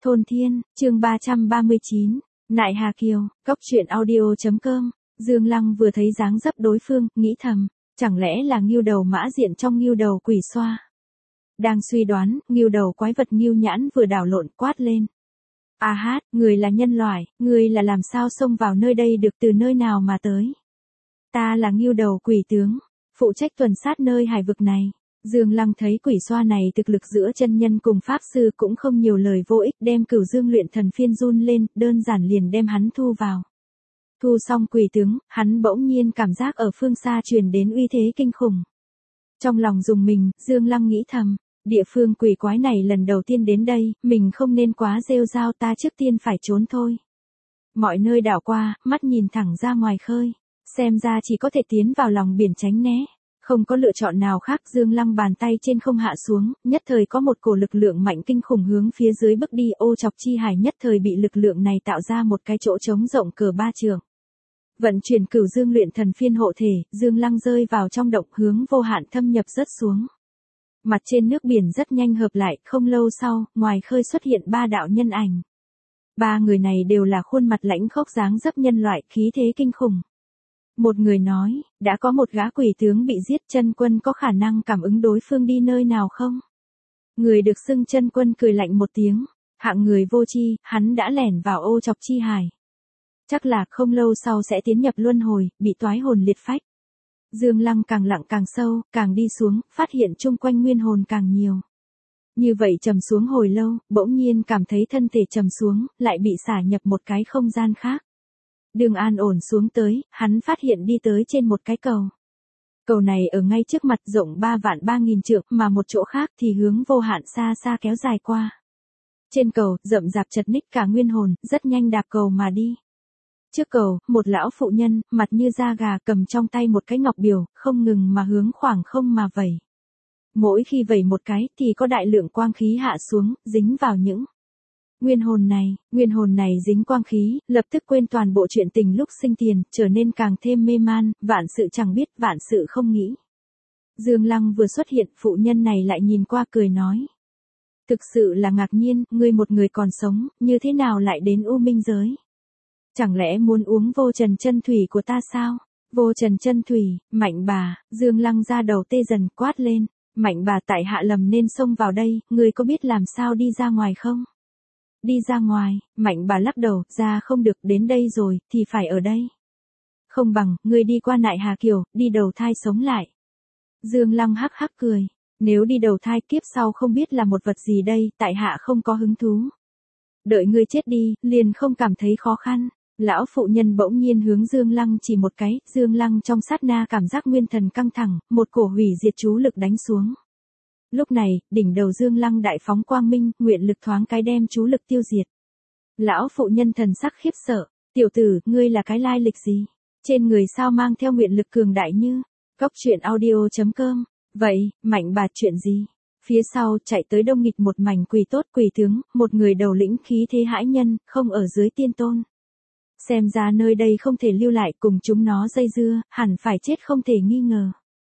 Thôn Thiên, chương 339, Nại Hà Kiều, Cốc truyện audio.com. Dương Lăng vừa thấy dáng dấp đối phương, nghĩ thầm, chẳng lẽ là Ngưu Đầu Mã Diện trong Ngưu Đầu Quỷ Xoa. Đang suy đoán, Ngưu Đầu quái vật Ngưu Nhãn vừa đảo lộn quát lên. A hát, người là nhân loại, người là làm sao xông vào nơi đây được, từ nơi nào mà tới. Ta là Ngưu Đầu Quỷ Tướng, phụ trách tuần sát nơi hải vực này. Dương Lăng thấy quỷ xoa này thực lực giữa chân nhân cùng pháp sư cũng không nhiều lời vô ích, đem Cửu Dương luyện thần phiên run lên, đơn giản liền đem hắn thu vào. Thu xong quỷ tướng, hắn bỗng nhiên cảm giác ở phương xa truyền đến uy thế kinh khủng. Trong lòng rùng mình, Dương Lăng nghĩ thầm, địa phương quỷ quái này lần đầu tiên đến đây, mình không nên quá rêu rao, ta trước tiên phải trốn thôi. Mọi nơi đảo qua, mắt nhìn thẳng ra ngoài khơi, xem ra chỉ có thể tiến vào lòng biển tránh né. Không có lựa chọn nào khác, Dương Lăng bàn tay trên không hạ xuống, nhất thời có một cổ lực lượng mạnh kinh khủng hướng phía dưới bước đi, ô chọc chi hải nhất thời bị lực lượng này tạo ra một cái chỗ trống rộng cỡ 3 trượng. Vận chuyển Cửu Dương luyện thần phiên hộ thể, Dương Lăng rơi vào trong động, hướng vô hạn thâm nhập rất xuống. Mặt trên nước biển rất nhanh hợp lại, không lâu sau, ngoài khơi xuất hiện 3 đạo nhân ảnh. 3 người này đều là khuôn mặt lãnh khốc dáng dấp nhân loại, khí thế kinh khủng. Một người nói, đã có một gã quỷ tướng bị giết, chân quân có khả năng cảm ứng đối phương đi nơi nào không? Người được xưng chân quân cười lạnh một tiếng, hạng người vô tri, hắn đã lẻn vào ô chọc chi hải. Chắc là không lâu sau sẽ tiến nhập luân hồi, bị toái hồn liệt phách. Dương Lăng càng lặng càng sâu, càng đi xuống, phát hiện chung quanh nguyên hồn càng nhiều. Như vậy trầm xuống hồi lâu, bỗng nhiên cảm thấy thân thể trầm xuống, lại bị xả nhập một cái không gian khác. Đường an ổn xuống tới, hắn phát hiện đi tới trên một cái cầu. Cầu này ở ngay trước mặt, rộng 3.300.000 trượng, mà một chỗ khác thì hướng vô hạn xa xa kéo dài qua. Trên cầu, rậm rạp chật ních cả nguyên hồn, rất nhanh đạp cầu mà đi. Trước cầu, một lão phụ nhân, mặt như da gà, cầm trong tay một cái ngọc biểu, không ngừng mà hướng khoảng không mà vẩy. Mỗi khi vẩy một cái, thì có đại lượng quang khí hạ xuống, dính vào những nguyên hồn này dính quang khí, lập tức quên toàn bộ chuyện tình lúc sinh tiền, trở nên càng thêm mê man, vạn sự chẳng biết, vạn sự không nghĩ. Dương Lăng vừa xuất hiện, phụ nhân này lại nhìn qua cười nói. Thực sự là ngạc nhiên, ngươi một người còn sống, như thế nào lại đến U Minh giới? Chẳng lẽ muốn uống vô trần chân thủy của ta sao? Vô trần chân thủy, Mạnh bà, Dương Lăng ra đầu tê dần, quát lên. Mạnh bà, tại hạ lầm nên xông vào đây, ngươi có biết làm sao đi ra ngoài không? Đi ra ngoài, Mạnh bà lắc đầu, ra không được, đến đây rồi, thì phải ở đây. Không bằng, ngươi đi qua Nại Hà Kiều, đi đầu thai sống lại. Dương Lăng hắc hắc cười, nếu đi đầu thai kiếp sau không biết là một vật gì đây, tại hạ không có hứng thú. Đợi ngươi chết đi, liền không cảm thấy khó khăn. Lão phụ nhân bỗng nhiên hướng Dương Lăng chỉ một cái, Dương Lăng trong sát na cảm giác nguyên thần căng thẳng, một cổ hủy diệt chú lực đánh xuống. Lúc này, đỉnh đầu Dương Lăng đại phóng quang minh, nguyện lực thoáng cái đem chú lực tiêu diệt. Lão phụ nhân thần sắc khiếp sợ, tiểu tử, ngươi là cái lai lịch gì? Trên người sao mang theo nguyện lực cường đại như? Cốc truyện audio.com. Vậy, Mạnh bà chuyện gì? Phía sau chạy tới đông nghịch một mảnh quỷ tốt quỷ tướng, một người đầu lĩnh khí thế hãi nhân, không ở dưới tiên tôn. Xem ra nơi đây không thể lưu lại, cùng chúng nó dây dưa, hẳn phải chết không thể nghi ngờ.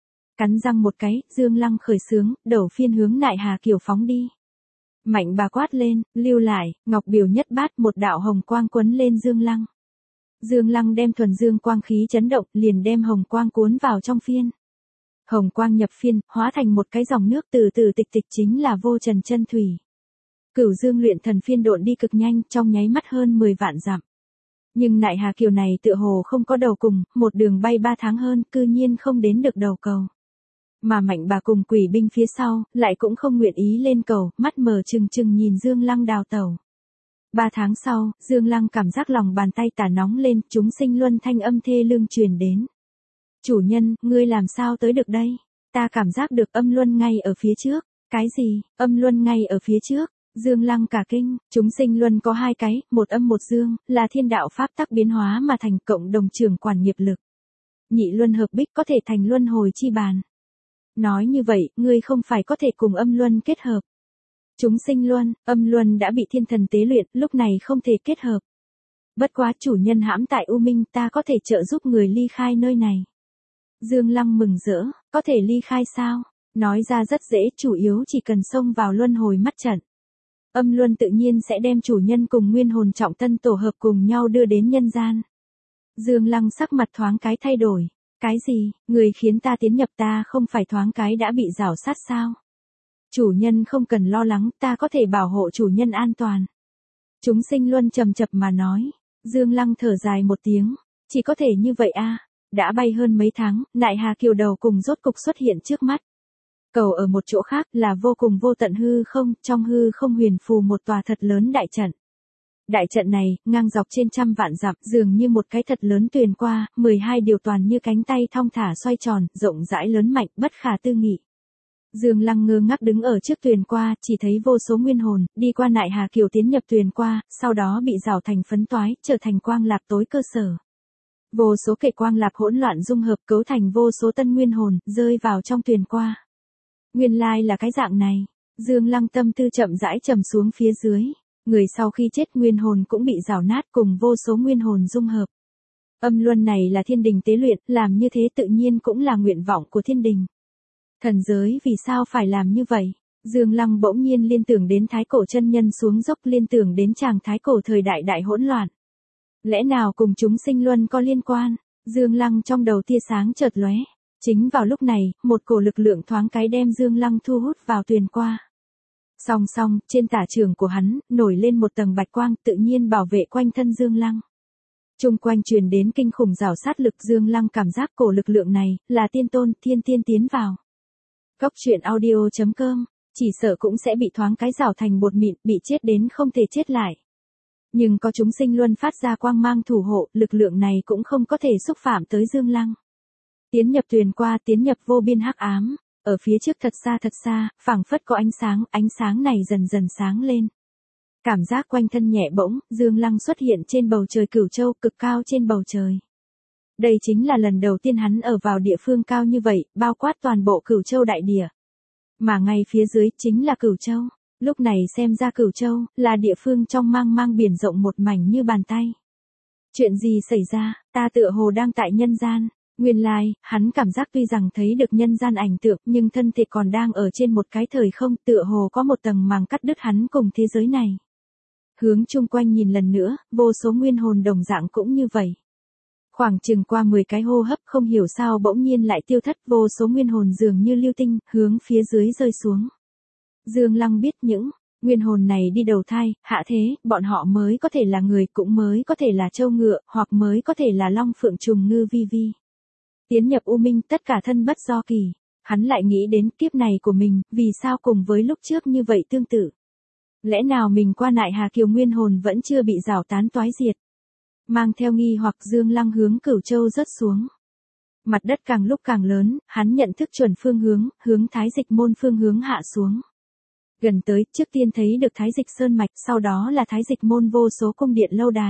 Cắn răng một cái, Dương Lăng khởi xướng, đầu phiên hướng Nại Hà Kiều phóng đi. Mạnh bà quát lên, lưu lại, ngọc biểu nhất bát, một đạo hồng quang quấn lên Dương Lăng. Dương Lăng đem thuần dương quang khí chấn động, liền đem hồng quang cuốn vào trong phiên. Hồng quang nhập phiên, hóa thành một cái dòng nước từ từ tịch tịch, chính là vô trần chân thủy. Cửu Dương luyện thần phiên độn đi cực nhanh, trong nháy mắt hơn 10 vạn dặm. Nhưng Nại Hà Kiều này tựa hồ không có đầu cùng, một đường bay 3 tháng hơn, cư nhiên không đến được đầu cầu. Mà Mạnh bà cùng quỷ binh phía sau, lại cũng không nguyện ý lên cầu, mắt mờ trừng trừng nhìn Dương Lăng đào tẩu. 3 tháng sau, Dương Lăng cảm giác lòng bàn tay tả nóng lên, chúng sinh luân thanh âm thê lương truyền đến. Chủ nhân, ngươi làm sao tới được đây? Ta cảm giác được âm luân ngay ở phía trước. Cái gì, âm luân ngay ở phía trước? Dương Lăng cả kinh, chúng sinh luân có 2 cái, một âm một dương, là thiên đạo pháp tắc biến hóa mà thành, cộng đồng trưởng quản nghiệp lực. Nhị luân hợp bích có thể thành luân hồi chi bàn. Nói như vậy, ngươi không phải có thể cùng âm luân kết hợp. Chúng sinh luân, âm luân đã bị thiên thần tế luyện, lúc này không thể kết hợp. Bất quá chủ nhân hãm tại U Minh, ta có thể trợ giúp người ly khai nơi này. Dương Lăng mừng rỡ, có thể ly khai sao? Nói ra rất dễ, chủ yếu chỉ cần xông vào luân hồi mắt trận. âm luân tự nhiên sẽ đem chủ nhân cùng nguyên hồn trọng tân tổ hợp cùng nhau đưa đến nhân gian. Dương Lăng sắc mặt thoáng cái thay đổi. Cái gì, người khiến ta tiến nhập ta không phải thoáng cái đã bị rảo sát sao? Chủ nhân không cần lo lắng, ta có thể bảo hộ chủ nhân an toàn. Chúng sinh luân trầm chập mà nói. Dương Lăng thở dài một tiếng. Chỉ có thể như vậy a. Đã bay hơn mấy tháng, Nại Hà Kiều đầu cùng rốt cục xuất hiện trước mắt. Cầu ở một chỗ khác là vô cùng vô tận hư không, trong hư không huyền phù một tòa thật lớn đại trận. Đại trận này, ngang dọc trên trăm vạn dặm, dường như một cái thật lớn tuyền qua, 12 điều toàn như cánh tay thong thả xoay tròn, rộng rãi lớn mạnh, bất khả tư nghị. Dương Lăng ngơ ngác đứng ở trước tuyền qua, chỉ thấy vô số nguyên hồn, đi qua Nại Hà Kiều tiến nhập tuyền qua, sau đó bị rào thành phấn toái, trở thành quang lạc tối cơ sở. Vô số kệ quang lạc hỗn loạn dung hợp cấu thành vô số tân nguyên hồn, rơi vào trong tuyền qua. Nguyên lai là cái dạng này. Dương Lăng tâm tư chậm rãi trầm xuống phía dưới. Người sau khi chết nguyên hồn cũng bị rào nát cùng vô số nguyên hồn dung hợp. Âm luân này là thiên đình tế luyện, làm như thế tự nhiên cũng là nguyện vọng của thiên đình. Thần giới vì sao phải làm như vậy? Dương Lăng bỗng nhiên liên tưởng đến thái cổ chân nhân xuống dốc, liên tưởng đến chàng thái cổ thời đại đại hỗn loạn. Lẽ nào cùng chúng sinh luân có liên quan? Dương Lăng trong đầu tia sáng chợt lóe. Chính vào lúc này, một cổ lực lượng thoáng cái đem Dương Lăng thu hút vào tuyền qua. Song song, trên tả trường của hắn, nổi lên một tầng bạch quang tự nhiên bảo vệ quanh thân Dương Lăng. Trung quanh truyền đến kinh khủng rào sát lực. Dương Lăng cảm giác cổ lực lượng này, là tiên tôn, thiên tiên tiến vào. Cốc truyện audio.com, chỉ sợ cũng sẽ bị thoáng cái rào thành bột mịn, bị chết đến không thể chết lại. Nhưng có chúng sinh luân phát ra quang mang thủ hộ, lực lượng này cũng không có thể xúc phạm tới Dương Lăng. Tiến nhập tuyền qua, tiến nhập vô biên hắc ám, ở phía trước thật xa, phảng phất có ánh sáng này dần dần sáng lên. Cảm giác quanh thân nhẹ bỗng, Dương Lăng xuất hiện trên bầu trời Cửu Châu, cực cao trên bầu trời. Đây chính là lần đầu tiên hắn ở vào địa phương cao như vậy, bao quát toàn bộ Cửu Châu đại địa. Mà ngay phía dưới chính là Cửu Châu. Lúc này xem ra Cửu Châu là địa phương trong mang biển rộng một mảnh như bàn tay. Chuyện gì xảy ra, ta tựa hồ đang tại nhân gian. Nguyên lai, hắn cảm giác tuy rằng thấy được nhân gian ảnh tượng nhưng thân thể còn đang ở trên một cái thời không, tựa hồ có một tầng màng cắt đứt hắn cùng thế giới này. Hướng chung quanh nhìn lần nữa, vô số nguyên hồn đồng dạng cũng như vậy. Khoảng chừng qua 10 cái hô hấp không hiểu sao bỗng nhiên lại tiêu thất, vô số nguyên hồn dường như lưu tinh, hướng phía dưới rơi xuống. Dương Lăng biết những nguyên hồn này đi đầu thai, hạ thế, bọn họ mới có thể là người, cũng mới có thể là trâu ngựa, hoặc mới có thể là long phượng trùng ngư vi vi. Tiến nhập u minh, tất cả thân bất do kỳ. Hắn lại nghĩ đến kiếp này của mình, vì sao cùng với lúc trước như vậy tương tự. Lẽ nào mình qua Nại Hà Kiều nguyên hồn vẫn chưa bị rào tán toái diệt. Mang theo nghi hoặc Dương Lăng hướng Cửu Châu rớt xuống. Mặt đất càng lúc càng lớn, hắn nhận thức chuẩn phương hướng, hướng Thái Dịch Môn phương hướng hạ xuống. Gần tới, trước tiên thấy được Thái Dịch Sơn Mạch, sau đó là Thái Dịch Môn vô số cung điện lâu đài.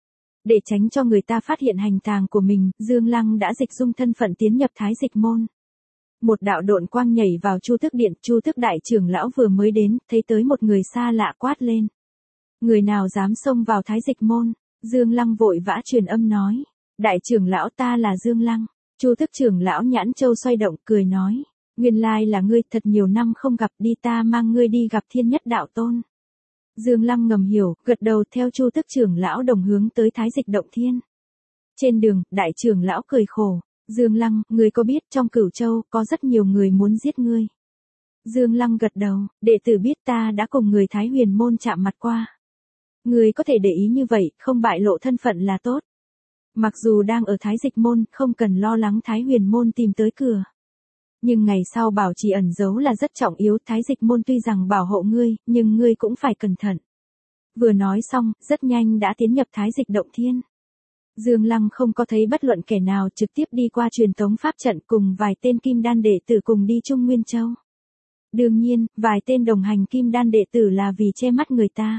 Để tránh cho người ta phát hiện hành tàng của mình, Dương Lăng đã dịch dung thân phận tiến nhập Thái Dịch Môn. Một đạo độn quang nhảy vào Chu Tước Điện, Chu Tước đại trưởng lão vừa mới đến, thấy tới một người xa lạ quát lên. Người nào dám xông vào Thái Dịch Môn? Dương Lăng vội vã truyền âm nói. Đại trưởng lão, ta là Dương Lăng. Chu Tước trưởng lão nhãn châu xoay động, cười nói. Nguyên lai là ngươi, thật nhiều năm không gặp, đi ta mang ngươi đi gặp Thiên Nhất Đạo Tôn. Dương Lăng ngầm hiểu, gật đầu theo Chu Tước trưởng lão đồng hướng tới Thái Dịch Động Thiên. Trên đường, đại trưởng lão cười khổ. Dương Lăng, ngươi có biết trong Cửu Châu có rất nhiều người muốn giết ngươi. Dương Lăng gật đầu, đệ tử biết, ta đã cùng người Thái Huyền Môn chạm mặt qua. Ngươi có thể để ý như vậy, không bại lộ thân phận là tốt. Mặc dù đang ở Thái Dịch Môn, không cần lo lắng Thái Huyền Môn tìm tới cửa. Nhưng ngày sau bảo trì ẩn giấu là rất trọng yếu, Thái Dịch Môn tuy rằng bảo hộ ngươi, nhưng ngươi cũng phải cẩn thận. Vừa nói xong, rất nhanh đã tiến nhập Thái Dịch Động Thiên. Dương Lăng không có thấy bất luận kẻ nào, trực tiếp đi qua truyền tống pháp trận cùng vài tên kim đan đệ tử cùng đi Trung Nguyên Châu. Đương nhiên, vài tên đồng hành kim đan đệ tử là vì che mắt người ta.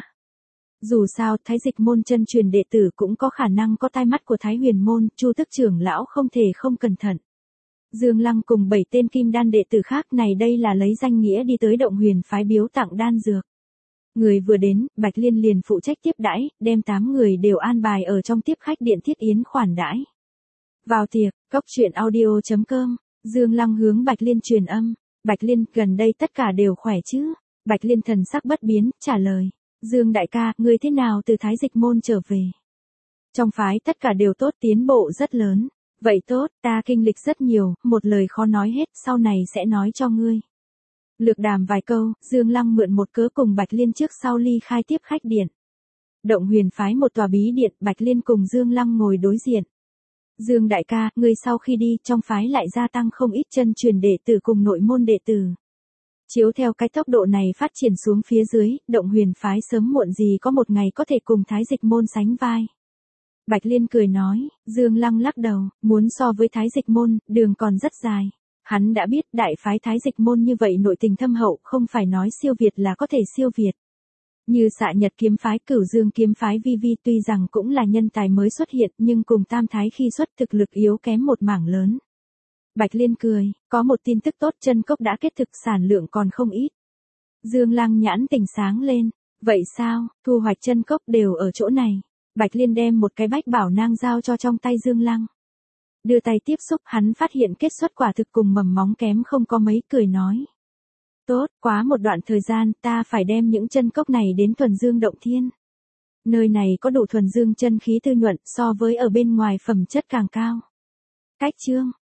Dù sao, Thái Dịch Môn chân truyền đệ tử cũng có khả năng có tai mắt của Thái Huyền Môn, Chu Tước trưởng lão không thể không cẩn thận. Dương Lăng cùng 7 tên kim đan đệ tử khác này đây là lấy danh nghĩa đi tới Động Huyền phái biếu tặng đan dược. Người vừa đến, Bạch Liên liền phụ trách tiếp đãi, đem 8 người đều an bài ở trong tiếp khách điện thiết yến khoản đãi. Vào tiệc, Cốc truyện audio.com, Dương Lăng hướng Bạch Liên truyền âm. Bạch Liên, gần đây tất cả đều khỏe chứ? Bạch Liên thần sắc bất biến, trả lời. Dương đại ca, ngươi thế nào từ Thái Dịch môn trở về? Trong phái tất cả đều tốt, tiến bộ rất lớn. Vậy tốt, ta kinh lịch rất nhiều, một lời khó nói hết, sau này sẽ nói cho ngươi. Lược đàm vài câu, Dương Lăng mượn một cớ cùng Bạch Liên trước sau ly khai tiếp khách điện. Động Huyền phái một tòa bí điện, Bạch Liên cùng Dương Lăng ngồi đối diện. Dương đại ca, ngươi sau khi đi, trong phái lại gia tăng không ít chân truyền đệ tử cùng nội môn đệ tử. Chiếu theo cái tốc độ này phát triển xuống phía dưới, Động Huyền phái sớm muộn gì có một ngày có thể cùng Thái Dịch môn sánh vai. Bạch Liên cười nói, Dương Lăng lắc đầu, muốn so với Thái Dịch môn, đường còn rất dài. Hắn đã biết đại phái Thái Dịch môn như vậy nội tình thâm hậu, không phải nói siêu việt là có thể siêu việt. Như Xạ Nhật kiếm phái, Cửu Dương kiếm phái Vi Vi tuy rằng cũng là nhân tài mới xuất hiện, nhưng cùng Tam Thái khi xuất thực lực yếu kém một mảng lớn. Bạch Liên cười, có một tin tức tốt, chân cốc đã kết thực, sản lượng còn không ít. Dương Lăng nhãn tỉnh sáng lên, vậy sao, thu hoạch chân cốc đều ở chỗ này. Bạch Liên đem một cái bách bảo nang giao cho trong tay Dương Lăng. Đưa tay tiếp xúc, hắn phát hiện kết xuất quả thực cùng mầm móng kém không có mấy, cười nói. Tốt, quá một đoạn thời gian, ta phải đem những chân cốc này đến Thuần Dương Động Thiên. Nơi này có đủ thuần dương chân khí tư nhuận, so với ở bên ngoài phẩm chất càng cao. Cách chương